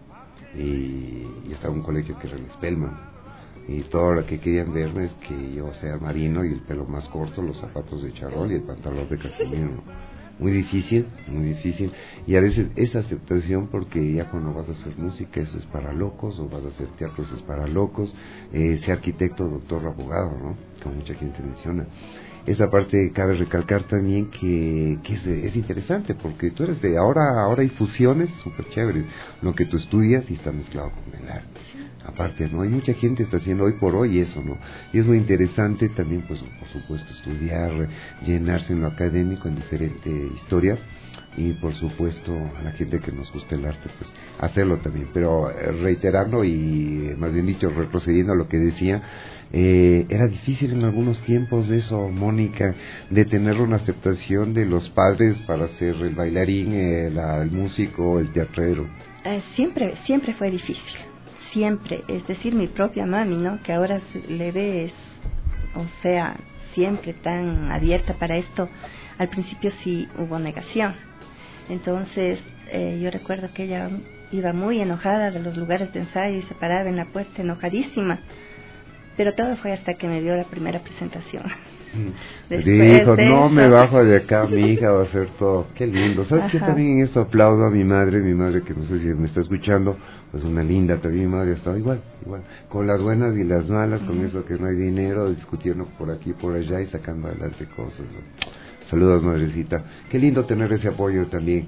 y estaba en un colegio que era el Spellman. Y todo lo que querían verme es que yo sea marino y el pelo más corto, los zapatos de charol y el pantalón de casimiro. Muy difícil. Y a veces esa aceptación, porque ya cuando vas a hacer música eso es para locos, o vas a hacer teatro eso es para locos, sea arquitecto, doctor, abogado, ¿no? Como mucha gente menciona. Esa parte cabe recalcar también que es interesante, porque tú eres de ahora hay fusiones súper chéveres, lo que tú estudias y está mezclado con el arte. Aparte, ¿no? Hay mucha gente que está haciendo hoy por hoy eso, ¿no? Y es muy interesante también, pues, por supuesto, estudiar, llenarse en lo académico, en diferente historia, y por supuesto, a la gente que nos gusta el arte, pues, hacerlo también. Pero reiterando y, más bien dicho, retrocediendo a lo que decía, era difícil en algunos tiempos eso, Mónica, de tener una aceptación de los padres para ser el bailarín, el músico, el teatrero.
Siempre fue difícil. Siempre, es decir, mi propia mami, ¿no? Que ahora le ves, o sea, siempre tan abierta para esto. Al principio sí hubo negación. Entonces, yo recuerdo que ella iba muy enojada de los lugares de ensayo y se paraba en la puerta enojadísima. Pero todo fue hasta que me vio la primera presentación.
Dijo, no me bajo de acá, mi hija va a hacer todo. Qué lindo. ¿Sabes qué? También en eso aplaudo a mi madre que no sé si me está escuchando, pues una linda también. Mi madre estaba igual, con las buenas y las malas, con eso que no hay dinero, discutiendo por aquí y por allá y sacando adelante cosas, ¿no? Saludos, madrecita. Qué lindo tener ese apoyo también.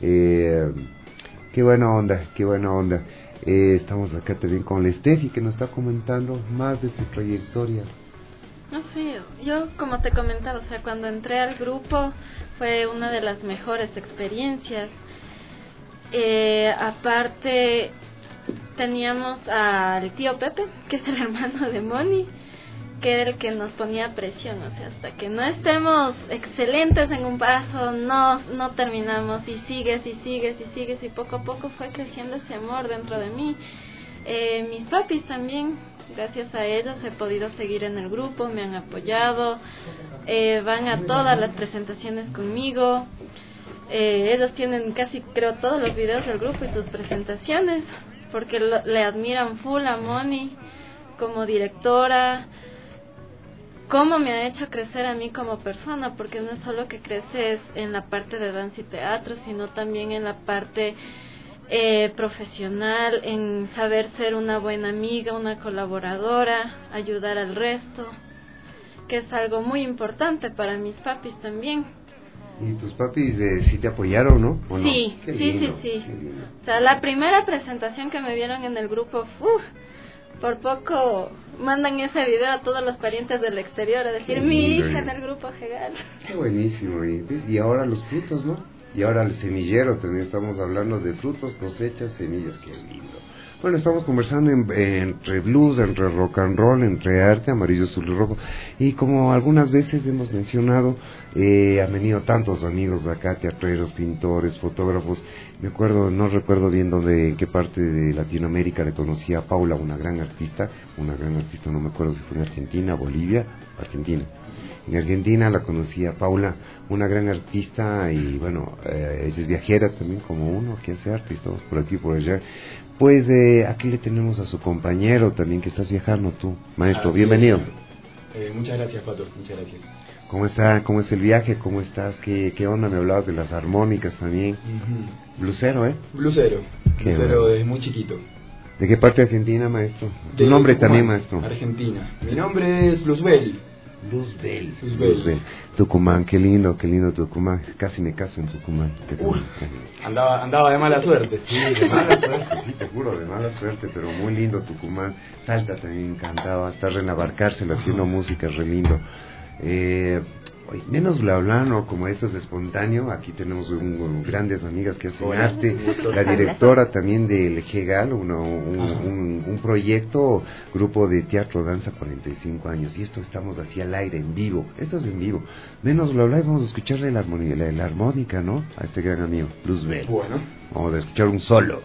Qué buena onda. Estamos acá también con la Steffi, que nos está comentando más de su trayectoria.
No sé, yo como te comentaba, o sea, cuando entré al grupo fue una de las mejores experiencias. Aparte teníamos al tío Pepe, que es el hermano de Moni, que era el que nos ponía presión, o sea, hasta que no estemos excelentes en un paso, no terminamos, y sigues, y poco a poco fue creciendo ese amor dentro de mí. Mis papis también, gracias a ellos he podido seguir en el grupo, me han apoyado, van a todas las presentaciones conmigo, ellos tienen casi, creo, todos los videos del grupo y sus presentaciones, porque le admiran full a Moni como directora, cómo me ha hecho crecer a mí como persona, porque no es solo que creces en la parte de danza y teatro, sino también en la parte profesional, en saber ser una buena amiga, una colaboradora, ayudar al resto, que es algo muy importante para mis papis también.
¿Y tus papis sí te apoyaron, no? ¿O
sí,
no?
Sí. O sea, la primera presentación que me vieron en el grupo, por poco mandan ese video a todos los parientes del exterior a decir, mi hija en el grupo Hegel.
Qué buenísimo. Y ahora los frutos, ¿no? Y ahora el semillero, también estamos hablando de frutos, cosechas, semillas. Qué lindo. Bueno, estamos conversando entre blues, entre rock and roll, entre arte, amarillo, azul y rojo. Y como algunas veces hemos mencionado, han venido tantos amigos de acá, teatreros, pintores, fotógrafos. No recuerdo bien en qué parte de Latinoamérica le conocí a Paula, una gran artista, no me acuerdo si fue en Argentina, Bolivia, Argentina. En Argentina la conocí a Paula, una gran artista, y bueno, ella es viajera también como uno, que hace arte y estamos por aquí por allá. Pues aquí le tenemos a su compañero también, que estás viajando tú, maestro, bienvenido.
Muchas gracias, Pato, muchas gracias.
¿Cómo está? ¿Cómo es el viaje? ¿Cómo estás? ¿Qué onda? Me hablabas de las armónicas también. Blusero, ¿eh?
Blusero bueno. Desde muy chiquito.
¿De qué parte de Argentina, maestro? Tu nombre también, maestro.
Argentina. Mi nombre es Luzbel.
Luzbel.
Luzbel.
Tucumán, qué lindo Tucumán. Casi me caso en Tucumán.
Andaba de mala suerte.
Sí, de mala suerte, sí, te juro, de mala suerte, pero muy lindo Tucumán. Salta también encantaba, está Renabarcársela haciendo música, re lindo. Menos bla bla, ¿no? Como esto es espontáneo, aquí tenemos grandes amigas que hacen arte, la directora también del GEGAL, un proyecto, grupo de teatro, danza 45 años, y esto estamos así al aire, en vivo, esto es en vivo. Menos bla bla, y vamos a escucharle la armónica, ¿no? A este gran amigo, Luzbel.
Bueno.
Vamos a escuchar un solo.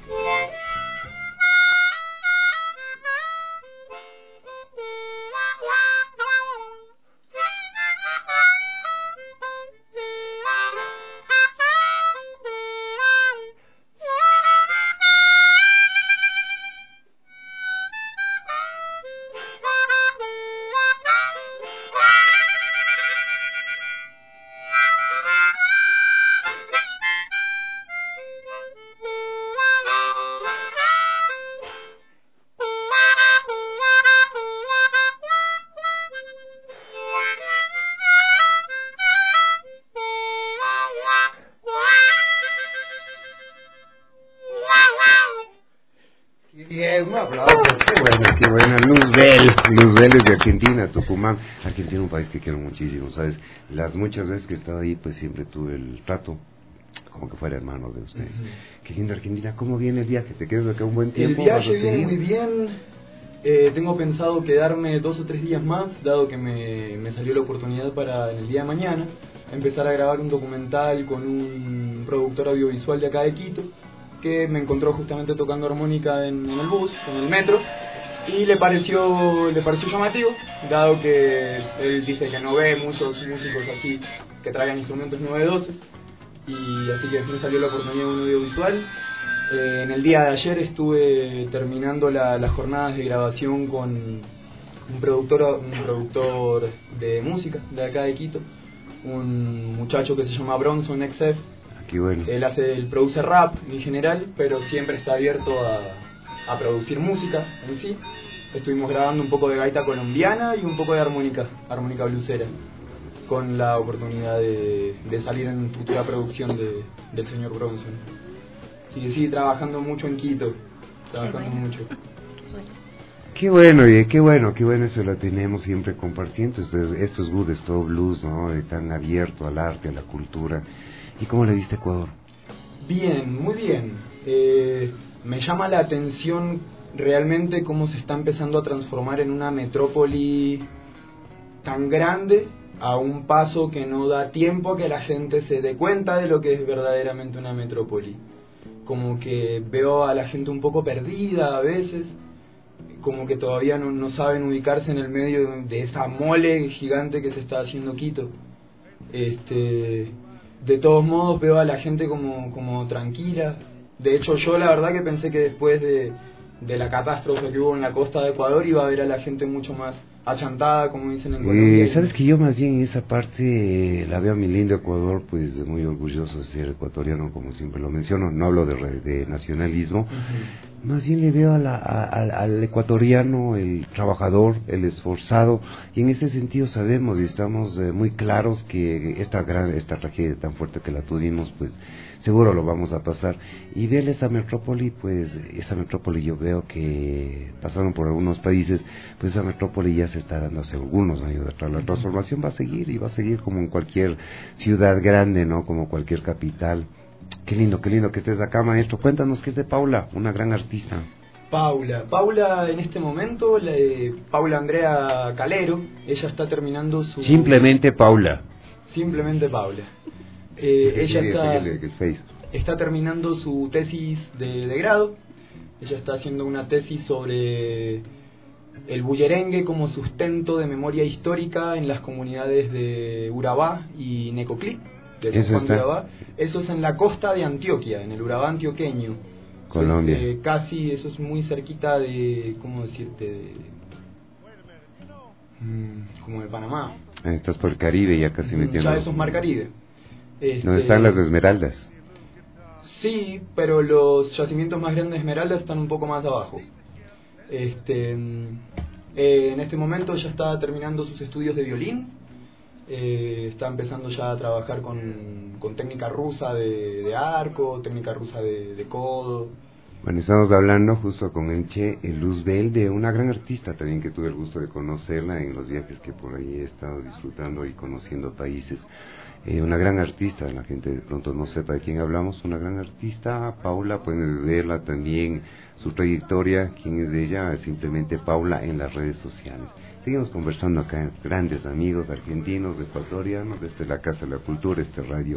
Un aplauso, qué buena, Luzbel es de Argentina, Tucumán. Argentina es un país que quiero muchísimo, ¿sabes? Las muchas veces que he estado ahí, pues siempre tuve el trato como que fuera hermano de ustedes. Uh-huh. Qué lindo Argentina, ¿cómo viene el viaje? ¿Te quedas acá un buen tiempo?
El viaje viene muy bien, tengo pensado quedarme 2 o 3 días más, dado que me salió la oportunidad para en el día de mañana empezar a grabar un documental con un productor audiovisual de acá de Quito, que me encontró justamente tocando armónica en el bus, en el metro, y le pareció llamativo, dado que él dice que no ve muchos músicos así que traigan instrumentos novedosos, y así que me salió la oportunidad de un audiovisual. En el día de ayer estuve terminando las jornadas de grabación con un productor de música de acá de Quito, un muchacho que se llama Bronson XF.
Qué bueno.
Él produce rap en general, pero siempre está abierto a producir música en sí. Estuvimos grabando un poco de gaita colombiana y un poco de armónica blusera, con la oportunidad de salir en futura producción del señor Bronson. Sí, trabajando mucho en Quito, mucho.
Qué bueno, eso lo tenemos siempre compartiendo. Esto es good, esto blues, ¿no? Tan abierto al arte, a la cultura. ¿Y cómo le viste Ecuador?
Bien, muy bien. Me llama la atención realmente cómo se está empezando a transformar en una metrópoli tan grande, a un paso que no da tiempo a que la gente se dé cuenta de lo que es verdaderamente una metrópoli. Como que veo a la gente un poco perdida a veces, como que todavía no saben ubicarse en el medio de esa mole gigante que se está haciendo Quito. De todos modos veo a la gente como tranquila. De hecho, yo la verdad que pensé que después de la catástrofe que hubo en la costa de Ecuador iba a ver a la gente mucho más achantada, como dicen en Colombia.
Sabes que yo más bien en esa parte la veo a mi lindo Ecuador, pues muy orgulloso de ser ecuatoriano, como siempre lo menciono. No hablo de nacionalismo. Uh-huh. Más bien le veo al ecuatoriano, el trabajador, el esforzado, y en ese sentido sabemos y estamos muy claros que esta tragedia tan fuerte que la tuvimos, pues seguro lo vamos a pasar. Y ver esa metrópoli, pues esa metrópoli yo veo que pasaron por algunos países, pues esa metrópoli ya se está dando hace algunos años atrás. La transformación va a seguir y va a seguir como en cualquier ciudad grande, ¿no? Como cualquier capital. Qué lindo que estés acá, maestro. Cuéntanos qué es de Paula, una gran artista.
Paula en este momento, Paula Andrea Calero, ella está terminando su...
Simplemente Paula.
Ella está terminando su tesis de grado. Ella está haciendo una tesis sobre el bullerengue como sustento de memoria histórica en las comunidades de Urabá y Necoclí. Eso es en la costa de Antioquia, en el Urabá antioqueño,
Colombia.
Pues, casi, eso es muy cerquita de, ¿cómo decirte? Como de Panamá.
Estás por el Caribe, ya casi metiendo.
Ya eso es Mar Caribe.
¿Dónde están las esmeraldas?
Sí, pero los yacimientos más grandes de esmeraldas están un poco más abajo. En este momento ya está terminando sus estudios de violín, está empezando ya a trabajar con técnica rusa de arco, técnica rusa de codo.
Bueno, estamos hablando justo con el Che Luzbel, de una gran artista también que tuve el gusto de conocerla en los viajes que por ahí he estado disfrutando y conociendo países. Una gran artista, la gente de pronto no sepa de quién hablamos, una gran artista, Paula, pueden verla también, su trayectoria, quién es de ella, simplemente Paula en las redes sociales. Seguimos conversando acá, grandes amigos argentinos, ecuatorianos, desde la Casa de la Cultura, este radio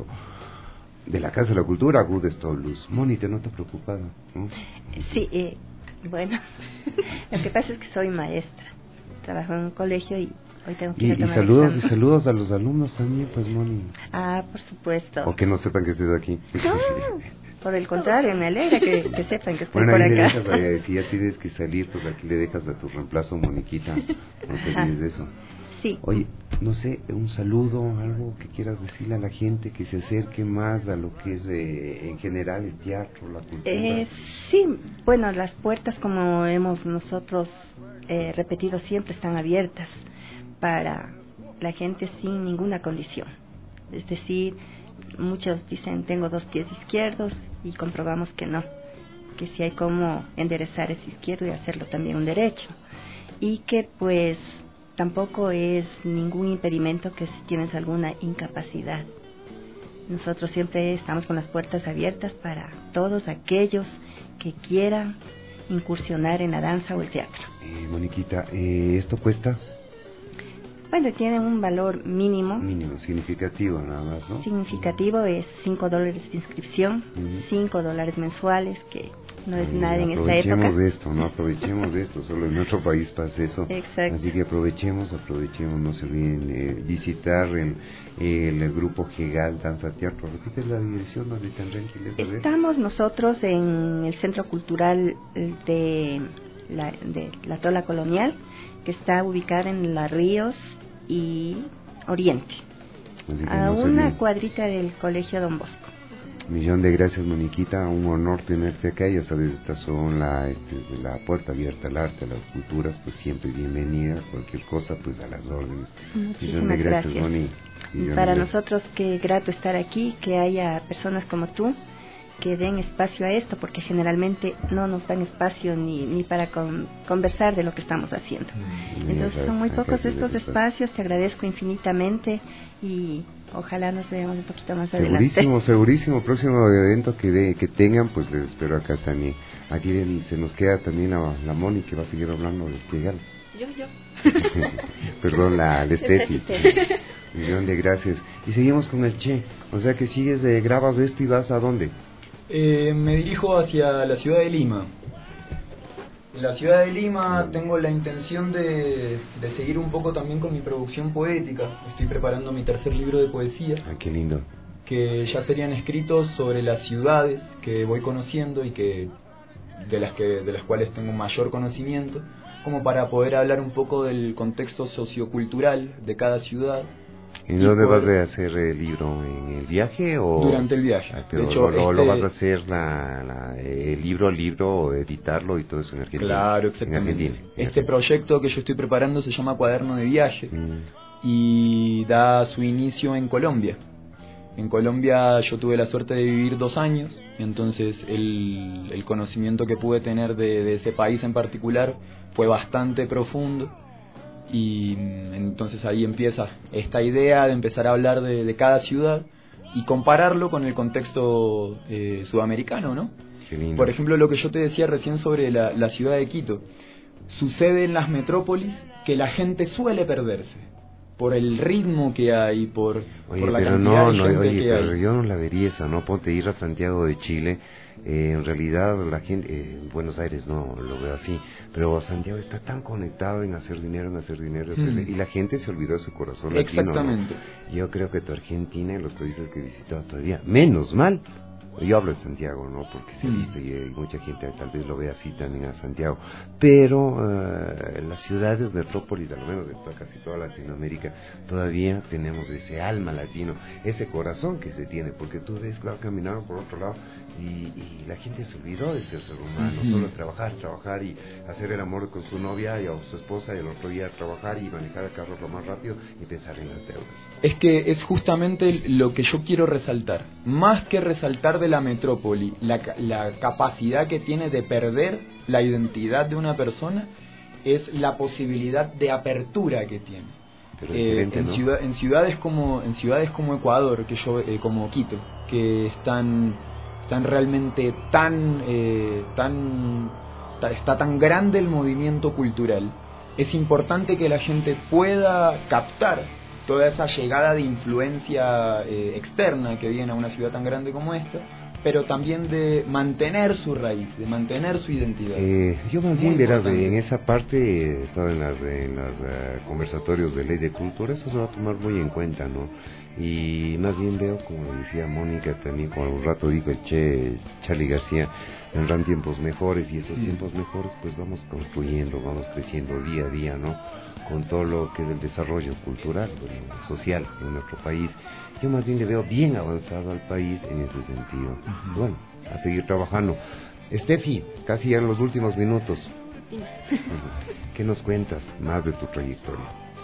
de la Casa de la Cultura, Good Stop Blues. Moni, ¿te notas preocupada? ¿No?
Sí, bueno, lo que pasa es que soy maestra, trabajo en un colegio y hoy tengo que ir a tomar
y saludos a los alumnos también, pues, Moni.
Ah, por supuesto.
O que no sepan que estés aquí.
No, por el contrario, me alegra que sepan que estoy
bueno,
por
ahí
acá.
Le dejas, si ya tienes que salir, pues aquí le dejas a tu reemplazo, Moniquita. No te olvides de eso.
Sí.
Oye, no sé, un saludo, algo que quieras decirle a la gente que se acerque más a lo que es en general el teatro, la cultura.
Sí, bueno, las puertas, como hemos nosotros repetido, siempre están abiertas para la gente sin ninguna condición. Es decir, muchos dicen tengo 2 pies izquierdos y comprobamos que no, que sí hay como enderezar ese izquierdo y hacerlo también un derecho, y que pues tampoco es ningún impedimento que si tienes alguna incapacidad. Nosotros siempre estamos con las puertas abiertas para todos aquellos que quieran incursionar en la danza o el teatro.
Moniquita, ¿esto cuesta?
Bueno, tiene un valor mínimo.
Mínimo, significativo nada más, ¿no?
Significativo es $5 de inscripción, $5 mensuales, que no es nada en esta época.
Aprovechemos de esto, solo en nuestro país pasa eso.
Exacto.
Así que aprovechemos, no se olviden visitar el grupo Gegal Danza Teatro. ¿Repite la dirección donde tendrán que les ver?
Estamos nosotros en el Centro Cultural de la Tola Colonial, que está ubicada en La Ríos y Oriente, a una cuadrita del Colegio Don Bosco.
Millón de gracias, Moniquita, un honor tenerte acá. Ya sabes, estas son la puerta abierta al arte, a las culturas, pues siempre bienvenida. Cualquier cosa, pues a las órdenes.
Muchísimas gracias, Moni. Y para nosotros, qué grato estar aquí, que haya personas como tú que den espacio a esto, porque generalmente no nos dan espacio ni para conversar de lo que estamos haciendo. Entonces son muy pocos estos espacios, te agradezco infinitamente y ojalá nos veamos un poquito más adelante.
Segurísimo, próximo evento que tengan, pues les espero acá también. Aquí se nos queda también la Moni, que va a seguir hablando de Gegal.
Yo.
Perdón, la Steffi. Millón de gracias. Y seguimos con el Che, o sea que sigues, grabas esto y vas ¿a dónde?
Me dirijo hacia la ciudad de Lima. En la ciudad de Lima tengo la intención de seguir un poco también con mi producción poética. Estoy preparando mi 3er libro de poesía.
Qué lindo.
Que ya serían escritos sobre las ciudades que voy conociendo y de las cuales tengo mayor conocimiento, como para poder hablar un poco del contexto sociocultural de cada ciudad.
¿En dónde vas a hacer el libro? ¿En el viaje o...?
Durante el viaje.
Pero de hecho, lo vas a hacer el libro, o editarlo y todo eso en Argentina.
Claro, exactamente. Este proyecto que yo estoy preparando se llama Cuaderno de Viaje y da su inicio en Colombia. En Colombia yo tuve la suerte de vivir 2 años, y entonces el conocimiento que pude tener de ese país en particular fue bastante profundo. Y entonces ahí empieza esta idea de empezar a hablar de cada ciudad y compararlo con el contexto sudamericano, ¿no? Por ejemplo, lo que yo te decía recién sobre la ciudad de Quito. Sucede en las metrópolis que la gente suele perderse por el ritmo que hay, por la cantidad de gente que hay.
Pero yo no la vería esa, ¿no? Ponte ir a Santiago de Chile. En realidad la gente, Buenos Aires no lo veo así, pero Santiago está tan conectado en hacer dinero, y la gente se olvidó de su corazón latino.
Exactamente.
¿No? Yo creo que tu Argentina y los países que he visitado todavía, menos mal. Yo hablo de Santiago, ¿no? Porque se ha visto y mucha gente tal vez lo ve así también a Santiago. Pero las ciudades metrópolis, al menos de casi toda Latinoamérica, todavía tenemos ese alma latino, ese corazón que se tiene. Porque tú ves, claro, caminaron por otro lado y la gente se olvidó de ser humano, solo trabajar y hacer el amor con su novia y o su esposa, y el otro día trabajar y manejar el carro lo más rápido y pensar en las deudas.
Es que es justamente lo que yo quiero resaltar. Más que resaltar de la metrópoli, la capacidad que tiene de perder la identidad de una persona, es la posibilidad de apertura que tiene. En ciudades como Ecuador, que yo como Quito, que están realmente está tan grande el movimiento cultural, es importante que la gente pueda captar toda esa llegada de influencia externa que viene a una ciudad tan grande como esta, pero también de mantener su raíz, de mantener su identidad.
Yo más bien, verás, en esa parte, he estado en los conversatorios de Ley de Cultura, eso se va a tomar muy en cuenta, ¿no? Y más bien veo, como decía Mónica también, como un rato dijo el Charly García, vendrán tiempos mejores, y esos tiempos mejores pues vamos construyendo, vamos creciendo día a día, ¿no? Con todo lo que es el desarrollo cultural, social de nuestro país. Yo más bien le veo bien avanzado al país en ese sentido. Bueno, a seguir trabajando. Steffi, casi ya en los últimos minutos. ¿Qué nos cuentas más de tu trayectoria?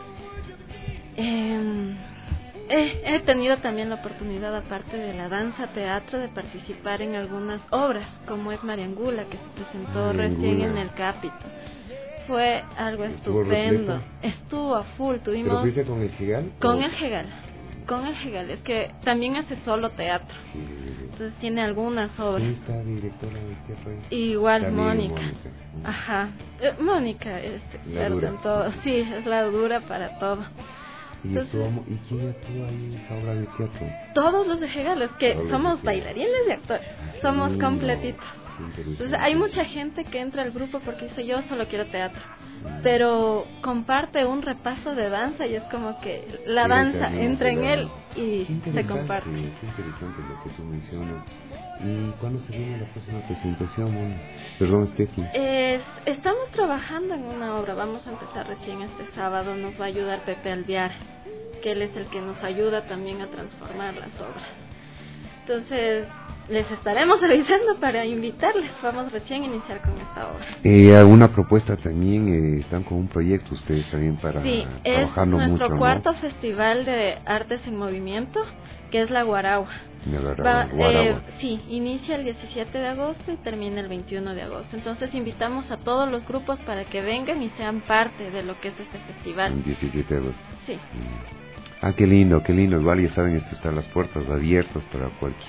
He tenido también la oportunidad, aparte de la danza, teatro, de participar en algunas obras, como es Mariangula, que se presentó recién en el Capito. Fue algo estupendo. Estuvo a full. Tuvimos.
¿Pero fuiste con el Gigal?
Con el Gigal. Es que también hace solo teatro. Sí. Entonces tiene algunas obras.
¿Quién está directora de teatro?
Igual Mónica. Ajá. Mónica es experta en todo. Sí, es la dura para todo.
Entonces, ¿y quién actúa en esa obra de teatro?
Todos los de Gigal, es que somos bailarines y actores. Somos completitos. Entonces hay mucha gente que entra al grupo porque dice yo solo quiero teatro, pero comparte un repaso de danza y es como que la danza entra en él y se comparte.
Qué interesante lo que tú mencionas. ¿Y cuándo se viene la próxima presentación? Perdón, Steffi.
Estamos trabajando en una obra, vamos a empezar recién este sábado, nos va a ayudar Pepe Alviar, que él es el que nos ayuda también a transformar las obras. Entonces les estaremos avisando para invitarles. Vamos recién a iniciar con esta obra.
¿Alguna propuesta también? ¿Están con un proyecto ustedes también para trabajarlo mucho? Sí, es
nuestro cuarto festival de artes en movimiento, que es la Guaragua. Sí, inicia el 17 de agosto y termina el 21 de agosto. Entonces invitamos a todos los grupos para que vengan y sean parte de lo que es este festival.
El 17 de agosto.
Sí.
Qué lindo. Igual ya saben, esto está las puertas abiertas para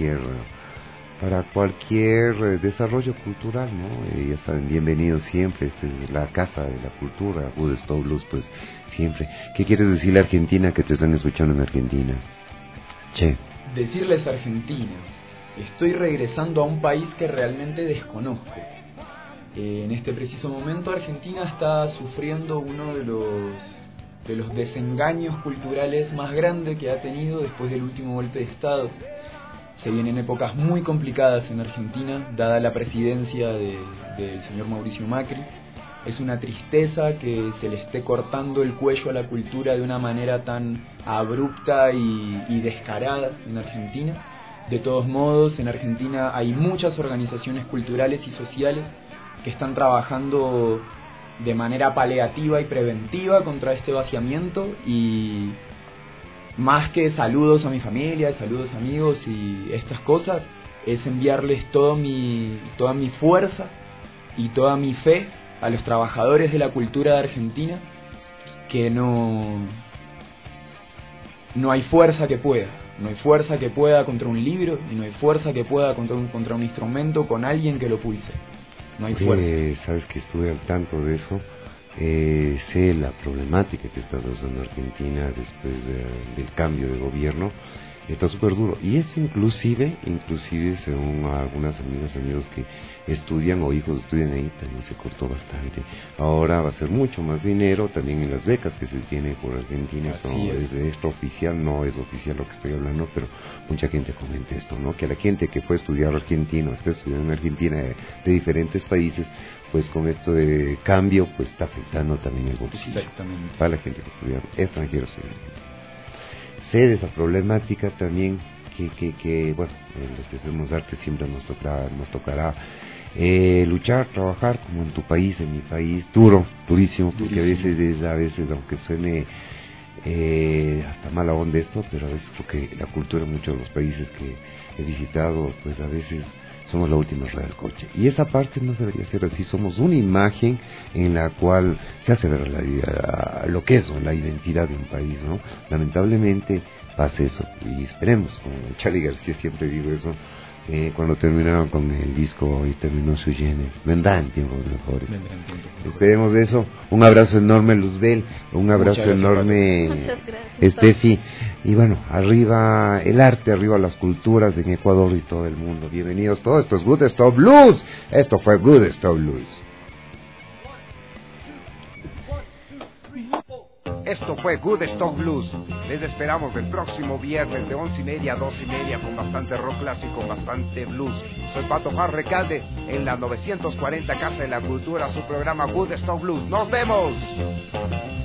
cualquier desarrollo cultural, ¿no? Ya saben, bienvenidos siempre. Esta es la casa de la cultura, Woodstock Blues, pues siempre. ¿Qué quieres decirle a Argentina, que te están escuchando en Argentina? Che.
Decirles a Argentina, estoy regresando a un país que realmente desconozco. En este preciso momento Argentina está sufriendo uno de los desengaños culturales más grandes que ha tenido después del último golpe de Estado. Se vienen épocas muy complicadas en Argentina, dada la presidencia del señor Mauricio Macri. Es una tristeza que se le esté cortando el cuello a la cultura de una manera tan abrupta y descarada en Argentina. De todos modos, en Argentina hay muchas organizaciones culturales y sociales que están trabajando de manera paliativa y preventiva contra este vaciamiento, y más que saludos a mi familia, saludos amigos y estas cosas, es enviarles toda mi fuerza y toda mi fe a los trabajadores de la cultura de Argentina, que no hay fuerza que pueda. No hay fuerza que pueda contra un libro, y no hay fuerza que pueda contra un instrumento con alguien que lo pulse. No hay fuerza.
Sabes que estuve al tanto de eso. Sé la problemática que está pasando en Argentina después del cambio de gobierno. Está súper duro, y es inclusive según algunas amigas, amigos que estudian o hijos estudian ahí, también se cortó bastante. Ahora va a ser mucho más dinero también en las becas que se tiene por Argentina. Es extraoficial, no es oficial lo que estoy hablando, pero mucha gente comenta esto, ¿no? Que la gente que fue a estudiar argentino, está estudiando en Argentina de diferentes países, pues con esto de cambio, pues está afectando también el bolsillo.
Exactamente.
Para la gente que estudia extranjeros. Sé de esa problemática también. que bueno, los que hacemos arte siempre nos tocará luchar, trabajar como en tu país, en mi país, durísimo, porque a veces aunque suene hasta mala onda esto, pero a veces creo que la cultura en muchos de los países que he visitado, pues a veces somos la última rueda del coche, y esa parte no debería ser así. Somos una imagen en la cual se hace ver lo que es, ¿no?, la identidad de un país, ¿no? Lamentablemente pasa eso, y esperemos, como Charly García siempre digo eso, cuando terminaron con el disco y terminó Sui Generis, vendrán tiempos mejores. Esperemos eso. Un abrazo enorme, Luzbel, un abrazo enorme, Steffi, y bueno, arriba el arte, arriba las culturas en Ecuador y todo el mundo. Bienvenidos todos, esto es Good Stop Blues, esto fue Good Stop Blues. Esto fue Good Stock Blues. Les esperamos el próximo viernes de 11:30 a 2:30 con bastante rock clásico, bastante blues. Soy Pato Jar Recalde en la 940 Casa de la Cultura, su programa Good Stock Blues. ¡Nos vemos!